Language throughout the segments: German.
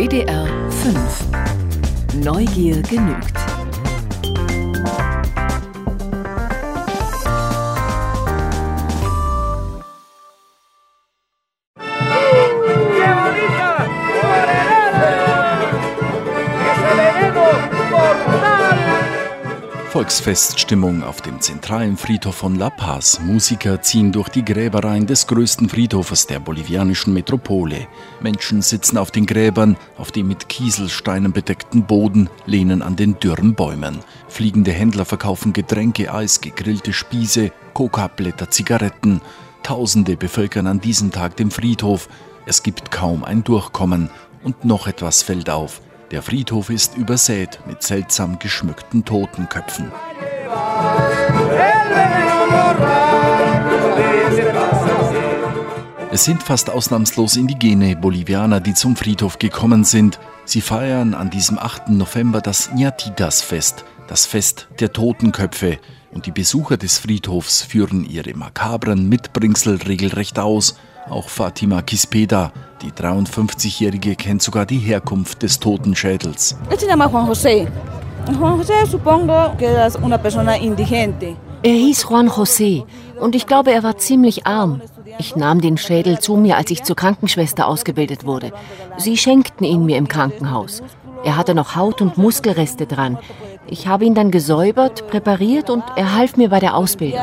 WDR 5. Neugier genügt. Volksfeststimmung auf dem zentralen Friedhof von La Paz. Musiker ziehen durch die Gräbereien des größten Friedhofes der bolivianischen Metropole. Menschen sitzen auf den Gräbern, auf dem mit Kieselsteinen bedeckten Boden, lehnen an den dürren Bäumen. Fliegende Händler verkaufen Getränke, Eis, gegrillte Spieße, Coca-Blätter, Zigaretten. Tausende bevölkern an diesem Tag den Friedhof. Es gibt kaum ein Durchkommen. Und noch etwas fällt auf. Der Friedhof ist übersät mit seltsam geschmückten Totenköpfen. Es sind fast ausnahmslos indigene Bolivianer, die zum Friedhof gekommen sind. Sie feiern an diesem 8. November das Ñatitas-Fest, das Fest der Totenköpfe. Und die Besucher des Friedhofs führen ihre makabren Mitbringsel regelrecht aus. Auch Fatima Quispeda, die 53-Jährige, kennt sogar die Herkunft des Totenschädels. Er hieß Juan José und ich glaube, er war ziemlich arm. Ich nahm den Schädel zu mir, als ich zur Krankenschwester ausgebildet wurde. Sie schenkten ihn mir im Krankenhaus. Er hatte noch Haut- und Muskelreste dran. Ich habe ihn dann gesäubert, präpariert und er half mir bei der Ausbildung.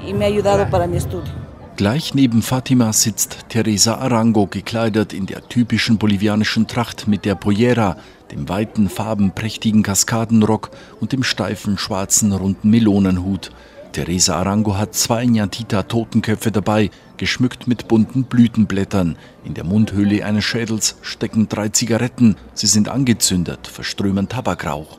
Gleich neben Fatima sitzt Teresa Arango, gekleidet in der typischen bolivianischen Tracht mit der Pollera, dem weiten, farbenprächtigen Kaskadenrock und dem steifen, schwarzen, runden Melonenhut. Teresa Arango hat 2 Ñatita-Totenköpfe dabei, geschmückt mit bunten Blütenblättern. In der Mundhöhle eines Schädels stecken 3 Zigaretten. Sie sind angezündet, verströmen Tabakrauch.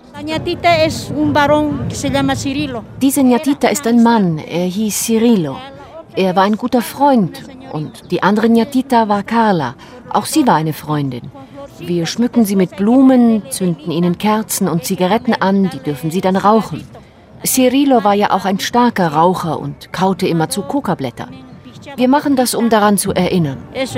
Dieser Ñatita ist ein Mann, er hieß Cirilo. Er war ein guter Freund und die andere Ñatita war Carla. Auch sie war eine Freundin. Wir schmücken sie mit Blumen, zünden ihnen Kerzen und Zigaretten an, die dürfen sie dann rauchen. Cirilo war ja auch ein starker Raucher und kaute immerzu Coca-Blätter. Wir machen das, um daran zu erinnern.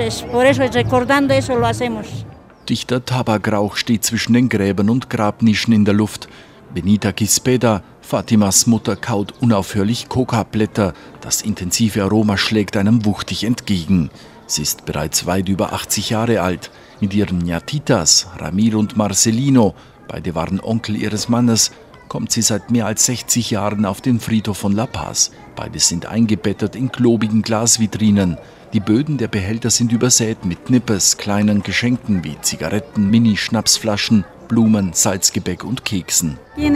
Dichter Tabakrauch steht zwischen den Gräbern und Grabnischen in der Luft. Benita Quispeda, Fatimas Mutter, kaut unaufhörlich Coca-Blätter. Das intensive Aroma schlägt einem wuchtig entgegen. Sie ist bereits weit über 80 Jahre alt. Mit ihren Ñatitas, Ramiro und Marcelino, beide waren Onkel ihres Mannes, kommt sie seit mehr als 60 Jahren auf den Friedhof von La Paz. Beide sind eingebettet in klobigen Glasvitrinen. Die Böden der Behälter sind übersät mit Nippes, kleinen Geschenken wie Zigaretten, Mini-Schnapsflaschen, Blumen, Salzgebäck und Keksen. Hier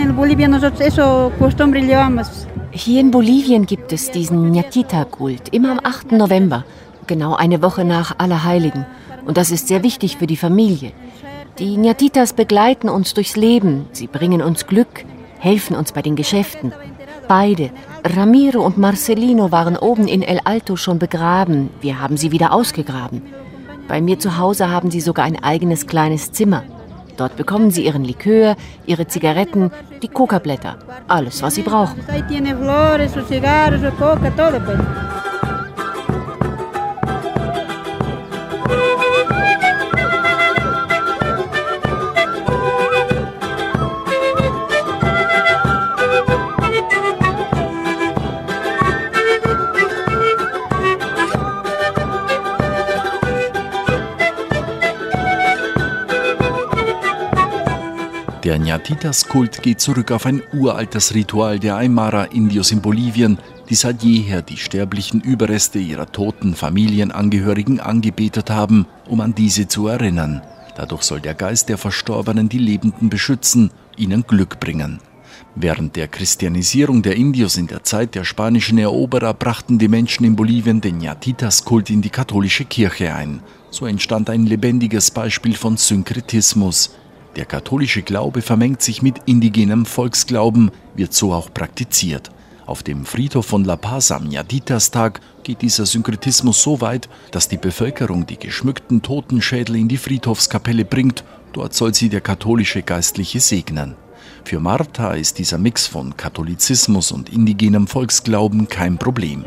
in Bolivien gibt es diesen Ñatita-Kult, immer am 8. November, genau eine Woche nach Allerheiligen. Und das ist sehr wichtig für die Familie. Die Ñatitas begleiten uns durchs Leben, sie bringen uns Glück, helfen uns bei den Geschäften. Beide, Ramiro und Marcelino, waren oben in El Alto schon begraben. Wir haben sie wieder ausgegraben. Bei mir zu Hause haben sie sogar ein eigenes kleines Zimmer. Dort bekommen sie ihren Likör, ihre Zigaretten, die Coca-Blätter, alles, was sie brauchen. Der Ñatitas-Kult geht zurück auf ein uraltes Ritual der Aymara-Indios in Bolivien, die seit jeher die sterblichen Überreste ihrer toten Familienangehörigen angebetet haben, um an diese zu erinnern. Dadurch soll der Geist der Verstorbenen die Lebenden beschützen, ihnen Glück bringen. Während der Christianisierung der Indios in der Zeit der spanischen Eroberer brachten die Menschen in Bolivien den Ñatitas-Kult in die katholische Kirche ein. So entstand ein lebendiges Beispiel von Synkretismus. Der katholische Glaube vermengt sich mit indigenem Volksglauben, wird so auch praktiziert. Auf dem Friedhof von La Paz am Ñatitas-Tag geht dieser Synkretismus so weit, dass die Bevölkerung die geschmückten Totenschädel in die Friedhofskapelle bringt. Dort soll sie der katholische Geistliche segnen. Für Marta ist dieser Mix von Katholizismus und indigenem Volksglauben kein Problem.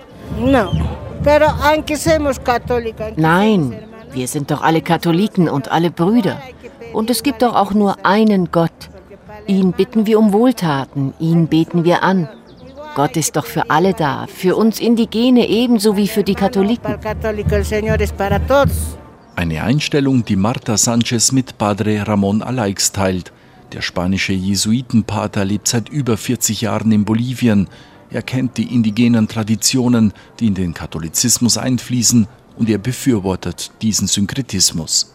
Nein, wir sind doch alle Katholiken und alle Brüder. Und es gibt doch auch nur einen Gott. Ihn bitten wir um Wohltaten, ihn beten wir an. Gott ist doch für alle da, für uns Indigene ebenso wie für die Katholiken. Eine Einstellung, die Marta Sanchez mit Padre Ramón Alaix teilt. Der spanische Jesuitenpater lebt seit über 40 Jahren in Bolivien. Er kennt die indigenen Traditionen, die in den Katholizismus einfließen, und er befürwortet diesen Synkretismus.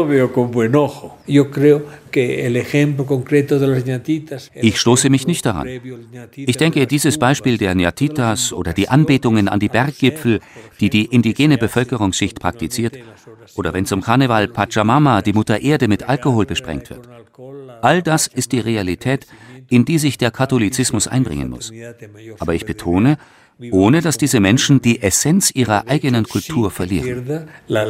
Ich stoße mich nicht daran. Ich denke, dieses Beispiel der Ñatitas oder die Anbetungen an die Berggipfel, die die indigene Bevölkerungsschicht praktiziert, oder wenn zum Karneval Pachamama, die Mutter Erde, mit Alkohol besprengt wird. All das ist die Realität, in die sich der Katholizismus einbringen muss. Aber ich betone, ohne dass diese Menschen die Essenz ihrer eigenen Kultur verlieren.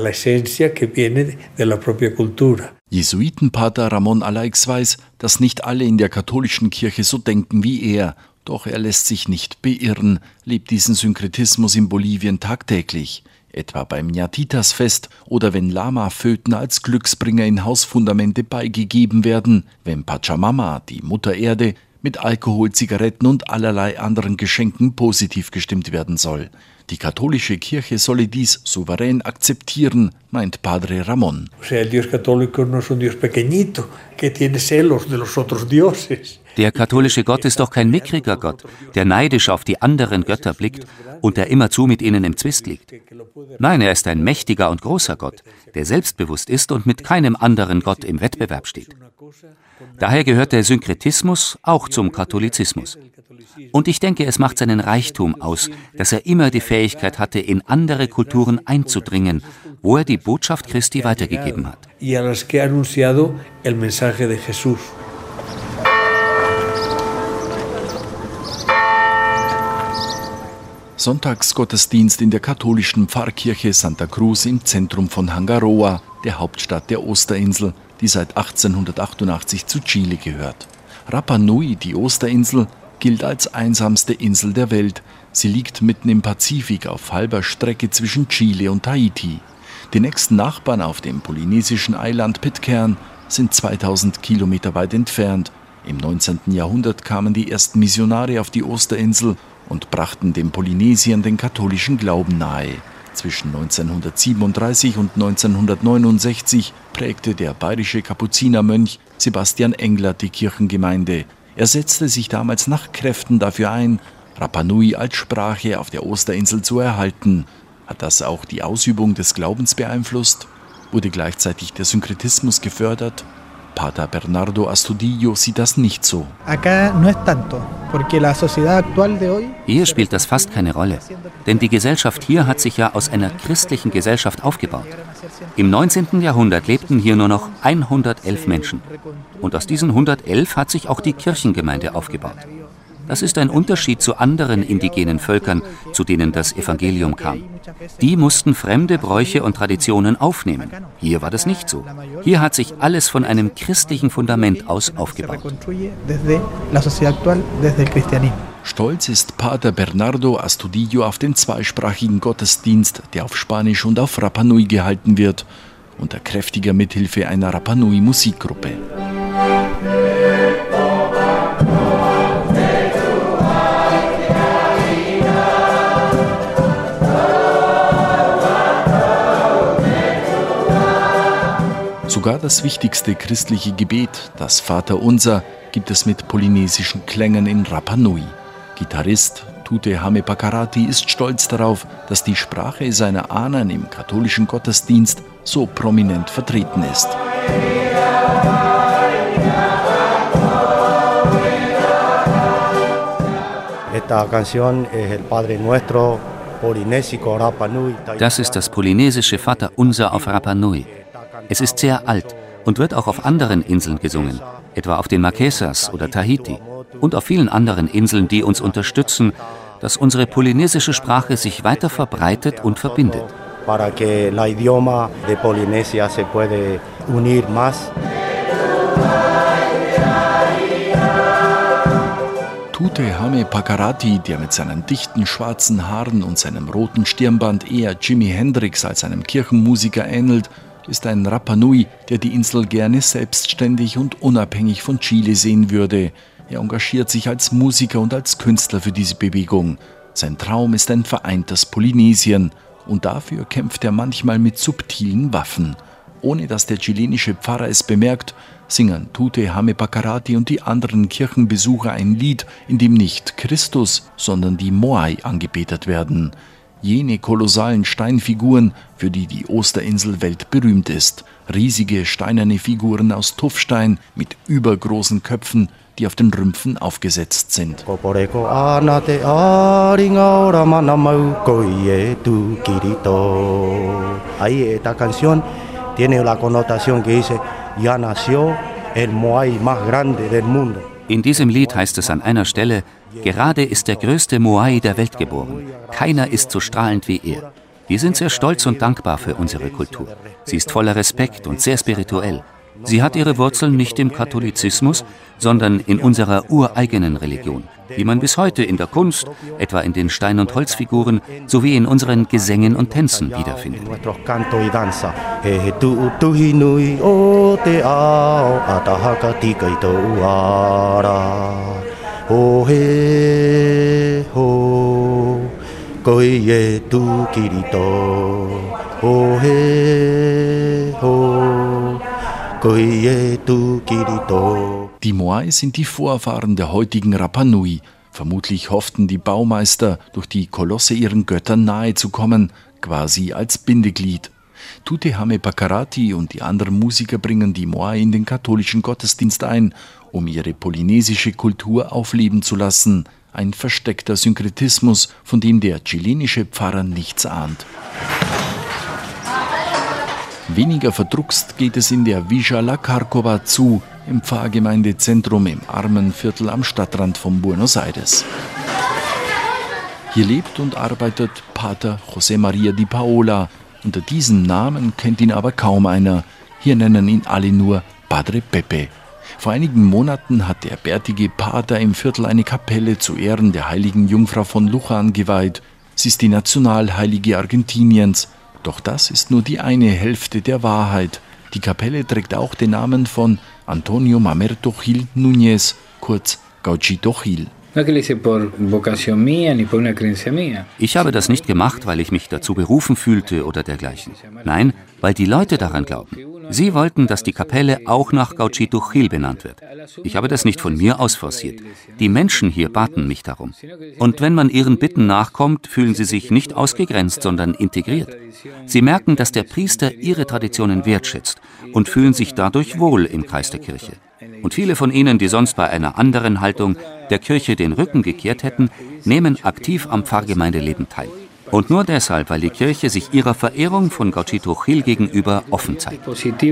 Jesuitenpater Ramón Alaix weiß, dass nicht alle in der katholischen Kirche so denken wie er. Doch er lässt sich nicht beirren, lebt diesen Synkretismus in Bolivien tagtäglich. Etwa beim Ñatitas-Fest oder wenn Lama-Föten als Glücksbringer in Hausfundamente beigegeben werden, wenn Pachamama, die Mutter Erde, mit Alkohol, Zigaretten und allerlei anderen Geschenken positiv gestimmt werden soll. Die katholische Kirche solle dies souverän akzeptieren, meint Padre Ramón. Der katholische Gott ist doch kein mickriger Gott, der neidisch auf die anderen Götter blickt und der immerzu mit ihnen im Zwist liegt. Nein, er ist ein mächtiger und großer Gott, der selbstbewusst ist und mit keinem anderen Gott im Wettbewerb steht. Daher gehört der Synkretismus auch zum Katholizismus. Und ich denke, es macht seinen Reichtum aus, dass er immer die Fähigkeit hatte, in andere Kulturen einzudringen, wo er die Botschaft Christi weitergegeben hat. Sonntagsgottesdienst in der katholischen Pfarrkirche Santa Cruz im Zentrum von Hangaroa, der Hauptstadt der Osterinsel, die seit 1888 zu Chile gehört. Rapa Nui, die Osterinsel, gilt als einsamste Insel der Welt. Sie liegt mitten im Pazifik auf halber Strecke zwischen Chile und Tahiti. Die nächsten Nachbarn auf dem polynesischen Eiland Pitcairn sind 2000 Kilometer weit entfernt. Im 19. Jahrhundert kamen die ersten Missionare auf die Osterinsel und brachten den Polynesiern den katholischen Glauben nahe. Zwischen 1937 und 1969 prägte der bayerische Kapuzinermönch Sebastian Englert die Kirchengemeinde. Er setzte sich damals nach Kräften dafür ein, Rapa Nui als Sprache auf der Osterinsel zu erhalten. Hat das auch die Ausübung des Glaubens beeinflusst? Wurde gleichzeitig der Synkretismus gefördert? Pater Bernardo Astudillo sieht das nicht so. Hier spielt das fast keine Rolle, denn die Gesellschaft hier hat sich ja aus einer christlichen Gesellschaft aufgebaut. Im 19. Jahrhundert lebten hier nur noch 111 Menschen. Und aus diesen 111 hat sich auch die Kirchengemeinde aufgebaut. Das ist ein Unterschied zu anderen indigenen Völkern, zu denen das Evangelium kam. Die mussten fremde Bräuche und Traditionen aufnehmen. Hier war das nicht so. Hier hat sich alles von einem christlichen Fundament aus aufgebaut. Stolz ist Pater Bernardo Astudillo auf den zweisprachigen Gottesdienst, der auf Spanisch und auf Rapa Nui gehalten wird, unter kräftiger Mithilfe einer Rapa Nui Musikgruppe. Sogar das wichtigste christliche Gebet, das Vaterunser, gibt es mit polynesischen Klängen in Rapa Nui. Gitarrist Tute Hame Pakarati ist stolz darauf, dass die Sprache seiner Ahnen im katholischen Gottesdienst so prominent vertreten ist. Das ist das polynesische Vaterunser auf Rapa Nui. Es ist sehr alt und wird auch auf anderen Inseln gesungen, etwa auf den Marquesas oder Tahiti und auf vielen anderen Inseln, die uns unterstützen, dass unsere polynesische Sprache sich weiter verbreitet und verbindet. Tute Hame Pakarati, der mit seinen dichten schwarzen Haaren und seinem roten Stirnband eher Jimi Hendrix als einem Kirchenmusiker ähnelt, ist ein Rapa Nui, der die Insel gerne selbstständig und unabhängig von Chile sehen würde. Er engagiert sich als Musiker und als Künstler für diese Bewegung. Sein Traum ist ein vereintes Polynesien. Und dafür kämpft er manchmal mit subtilen Waffen. Ohne dass der chilenische Pfarrer es bemerkt, singen Tute Hame Pacarati und die anderen Kirchenbesucher ein Lied, in dem nicht Christus, sondern die Moai angebetet werden. Jene kolossalen Steinfiguren, für die die Osterinsel weltberühmt ist. Riesige steinerne Figuren aus Tuffstein mit übergroßen Köpfen, die auf den Rümpfen aufgesetzt sind. In diesem Lied heißt es an einer Stelle: Gerade ist der größte Moai der Welt geboren. Keiner ist so strahlend wie er. Wir sind sehr stolz und dankbar für unsere Kultur. Sie ist voller Respekt und sehr spirituell. Sie hat ihre Wurzeln nicht im Katholizismus, sondern in unserer ureigenen Religion, die man bis heute in der Kunst, etwa in den Stein- und Holzfiguren, sowie in unseren Gesängen und Tänzen wiederfindet. Die Moai sind die Vorfahren der heutigen Rapa Nui. Vermutlich hofften die Baumeister, durch die Kolosse ihren Göttern nahe zu kommen, quasi als Bindeglied. Tute Hame Pacarati und die anderen Musiker bringen die Moai in den katholischen Gottesdienst ein, um ihre polynesische Kultur aufleben zu lassen. Ein versteckter Synkretismus, von dem der chilenische Pfarrer nichts ahnt. Weniger verdruckst geht es in der Villa La Carcova zu, im Pfarrgemeindezentrum im Armenviertel am Stadtrand von Buenos Aires. Hier lebt und arbeitet Pater José María Di Paola. Unter diesem Namen kennt ihn aber kaum einer. Hier nennen ihn alle nur Padre Pepe. Vor einigen Monaten hat der bärtige Pater im Viertel eine Kapelle zu Ehren der heiligen Jungfrau von Luján geweiht. Sie ist die Nationalheilige Argentiniens. Doch das ist nur die eine Hälfte der Wahrheit. Die Kapelle trägt auch den Namen von Antonio Mamerto Gil Núñez, kurz Gauchito Gil. Ich habe das nicht gemacht, weil ich mich dazu berufen fühlte oder dergleichen. Nein, weil die Leute daran glauben. Sie wollten, dass die Kapelle auch nach Gauchito Gil benannt wird. Ich habe das nicht von mir aus forciert. Die Menschen hier baten mich darum. Und wenn man ihren Bitten nachkommt, fühlen sie sich nicht ausgegrenzt, sondern integriert. Sie merken, dass der Priester ihre Traditionen wertschätzt und fühlen sich dadurch wohl im Kreis der Kirche. Und viele von ihnen, die sonst bei einer anderen Haltung der Kirche den Rücken gekehrt hätten, nehmen aktiv am Pfarrgemeindeleben teil. Und nur deshalb, weil die Kirche sich ihrer Verehrung von Gauchito Gil gegenüber offen zeigt.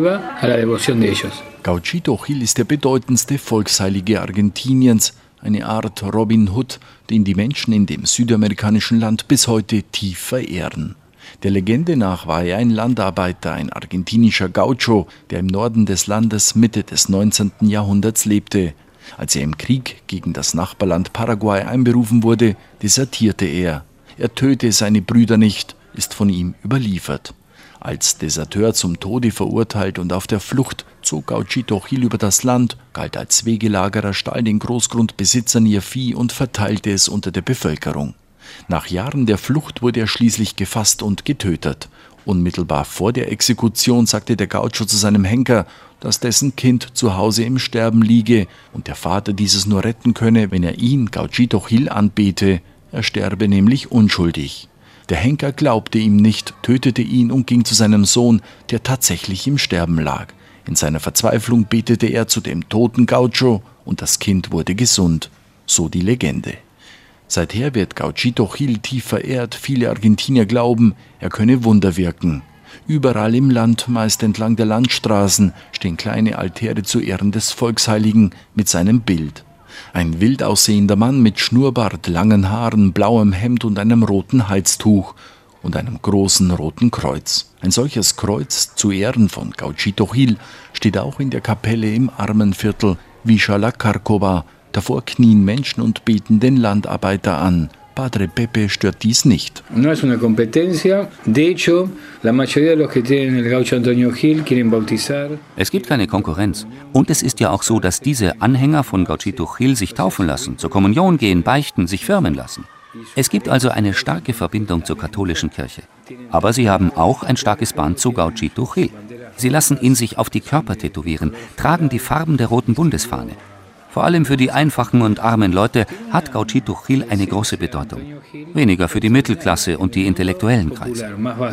Gauchito Gil ist der bedeutendste Volksheilige Argentiniens, eine Art Robin Hood, den die Menschen in dem südamerikanischen Land bis heute tief verehren. Der Legende nach war er ein Landarbeiter, ein argentinischer Gaucho, der im Norden des Landes Mitte des 19. Jahrhunderts lebte. Als er im Krieg gegen das Nachbarland Paraguay einberufen wurde, desertierte er. Er töte seine Brüder nicht, ist von ihm überliefert. Als Deserteur zum Tode verurteilt und auf der Flucht zog Gauchito Gil über das Land, galt als Wegelagerer, stahl den Großgrundbesitzern ihr Vieh und verteilte es unter der Bevölkerung. Nach Jahren der Flucht wurde er schließlich gefasst und getötet. Unmittelbar vor der Exekution sagte der Gaucho zu seinem Henker, dass dessen Kind zu Hause im Sterben liege und der Vater dieses nur retten könne, wenn er ihn, Gauchito Gil, anbete. Er sterbe nämlich unschuldig. Der Henker glaubte ihm nicht, tötete ihn und ging zu seinem Sohn, der tatsächlich im Sterben lag. In seiner Verzweiflung betete er zu dem toten Gaucho und das Kind wurde gesund. So die Legende. Seither wird Gauchito Gil tief verehrt. Viele Argentinier glauben, er könne Wunder wirken. Überall im Land, meist entlang der Landstraßen, stehen kleine Altäre zu Ehren des Volksheiligen mit seinem Bild. Ein wild aussehender Mann mit Schnurrbart, langen Haaren, blauem Hemd und einem roten Halstuch und einem großen roten Kreuz. Ein solches Kreuz zu Ehren von Gauchito Gil steht auch in der Kapelle im Armenviertel Villa La Carcova. Davor knien Menschen und beten den Landarbeiter an. Padre Pepe stört dies nicht. Es gibt keine Konkurrenz. Und es ist ja auch so, dass diese Anhänger von Gauchito Gil sich taufen lassen, zur Kommunion gehen, beichten, sich firmen lassen. Es gibt also eine starke Verbindung zur katholischen Kirche. Aber sie haben auch ein starkes Band zu Gauchito Gil. Sie lassen ihn sich auf die Körper tätowieren, tragen die Farben der roten Bundesfahne. Vor allem für die einfachen und armen Leute hat Gauchito Gil eine große Bedeutung. Weniger für die Mittelklasse und die intellektuellen Kreise.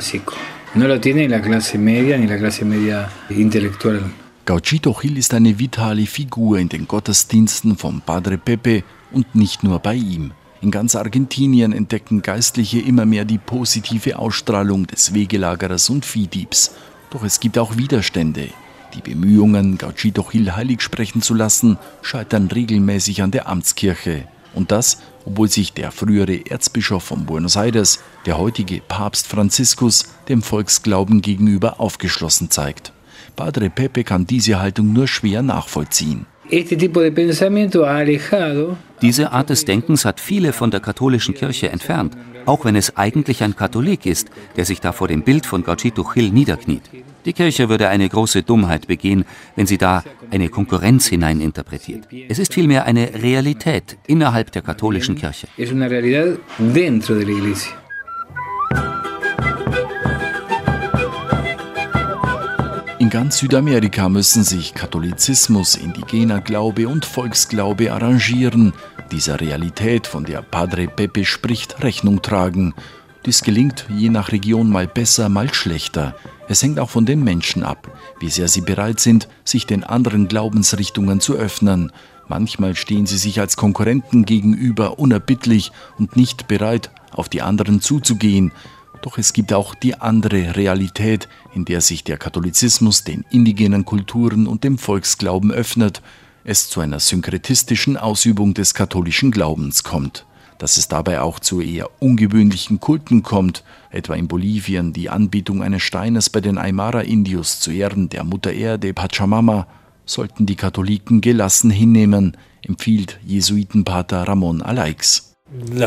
Gauchito Gil ist eine vitale Figur in den Gottesdiensten von Padre Pepe und nicht nur bei ihm. In ganz Argentinien entdecken Geistliche immer mehr die positive Ausstrahlung des Wegelagerers und Viehdiebs. Doch es gibt auch Widerstände. Die Bemühungen, Gauchito Gil heilig sprechen zu lassen, scheitern regelmäßig an der Amtskirche. Und das, obwohl sich der frühere Erzbischof von Buenos Aires, der heutige Papst Franziskus, dem Volksglauben gegenüber aufgeschlossen zeigt. Padre Pepe kann diese Haltung nur schwer nachvollziehen. Diese Art des Denkens hat viele von der katholischen Kirche entfernt, auch wenn es eigentlich ein Katholik ist, der sich da vor dem Bild von Gauchito Gil niederkniet. Die Kirche würde eine große Dummheit begehen, wenn sie da eine Konkurrenz hineininterpretiert. Es ist vielmehr eine Realität innerhalb der katholischen Kirche. In ganz Südamerika müssen sich Katholizismus, indigener Glaube und Volksglaube arrangieren, dieser Realität, von der Padre Pepe spricht, Rechnung tragen. Dies gelingt je nach Region mal besser, mal schlechter. Es hängt auch von den Menschen ab, wie sehr sie bereit sind, sich den anderen Glaubensrichtungen zu öffnen. Manchmal stehen sie sich als Konkurrenten gegenüber unerbittlich und nicht bereit, auf die anderen zuzugehen. Doch es gibt auch die andere Realität, in der sich der Katholizismus den indigenen Kulturen und dem Volksglauben öffnet, es zu einer synkretistischen Ausübung des katholischen Glaubens kommt. Dass es dabei auch zu eher ungewöhnlichen Kulten kommt, etwa in Bolivien die Anbetung eines Steines bei den Aymara-Indios zu Ehren der Mutter Erde Pachamama, sollten die Katholiken gelassen hinnehmen, empfiehlt Jesuitenpater Ramón Alaix.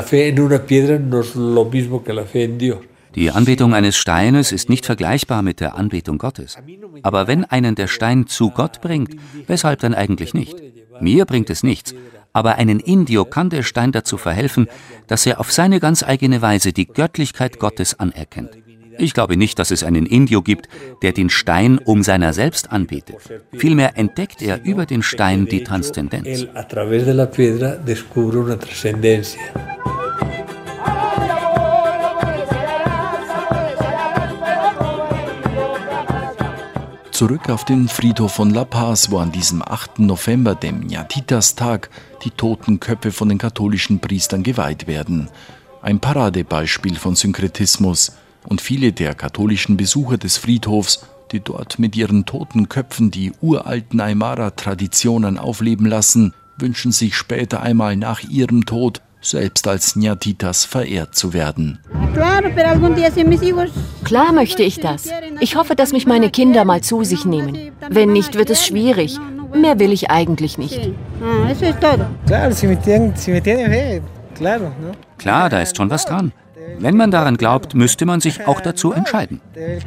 Die Anbetung eines Steines ist nicht vergleichbar mit der Anbetung Gottes. Aber wenn einen der Stein zu Gott bringt, weshalb dann eigentlich nicht? Mir bringt es nichts. Aber einen Indio kann der Stein dazu verhelfen, dass er auf seine ganz eigene Weise die Göttlichkeit Gottes anerkennt. Ich glaube nicht, dass es einen Indio gibt, der den Stein um seiner selbst anbetet. Vielmehr entdeckt er über den Stein die Transzendenz. Zurück auf den Friedhof von La Paz, wo an diesem 8. November, dem Ñatitas-Tag, die toten Köpfe von den katholischen Priestern geweiht werden. Ein Paradebeispiel von Synkretismus. Und viele der katholischen Besucher des Friedhofs, die dort mit ihren toten Köpfen die uralten Aymara-Traditionen aufleben lassen, wünschen sich später einmal nach ihrem Tod selbst als Ñatitas verehrt zu werden. Klar möchte ich das. Ich hoffe, dass mich meine Kinder mal zu sich nehmen. Wenn nicht, wird es schwierig. Mehr will ich eigentlich nicht. Klar, da ist schon was dran. Wenn man daran glaubt, müsste man sich auch dazu entscheiden.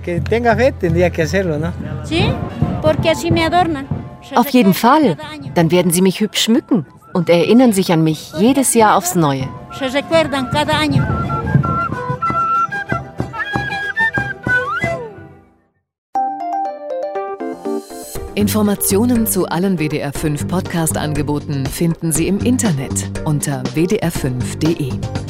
Auf jeden Fall. Dann werden sie mich hübsch schmücken und erinnern sich an mich jedes Jahr aufs Neue. Informationen zu allen WDR 5 Podcast-Angeboten finden Sie im Internet unter wdr5.de.